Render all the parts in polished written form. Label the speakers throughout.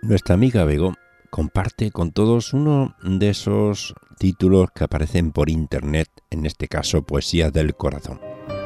Speaker 1: Nuestra amiga Bego comparte con todos uno de esos títulos que aparecen por internet, en este caso Poesías del Corazón.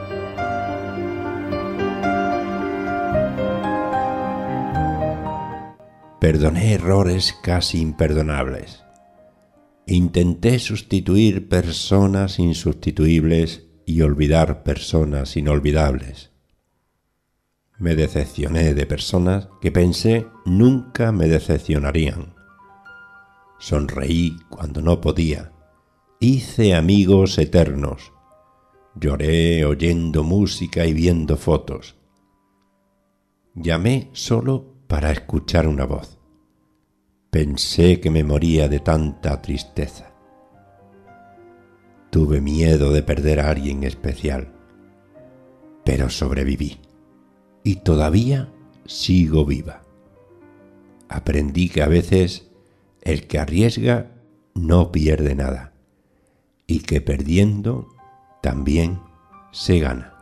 Speaker 1: Perdoné errores casi imperdonables. Intenté sustituir personas insustituibles y olvidar personas inolvidables. Me decepcioné de personas que pensé nunca me decepcionarían. Sonreí cuando no podía. Hice amigos eternos. Lloré oyendo música y viendo fotos. Llamé solo para escuchar una voz. Pensé que me moría de tanta tristeza. Tuve miedo de perder a alguien especial, pero sobreviví. Y todavía sigo viva. Aprendí que a veces el que arriesga no pierde nada y que perdiendo también se gana.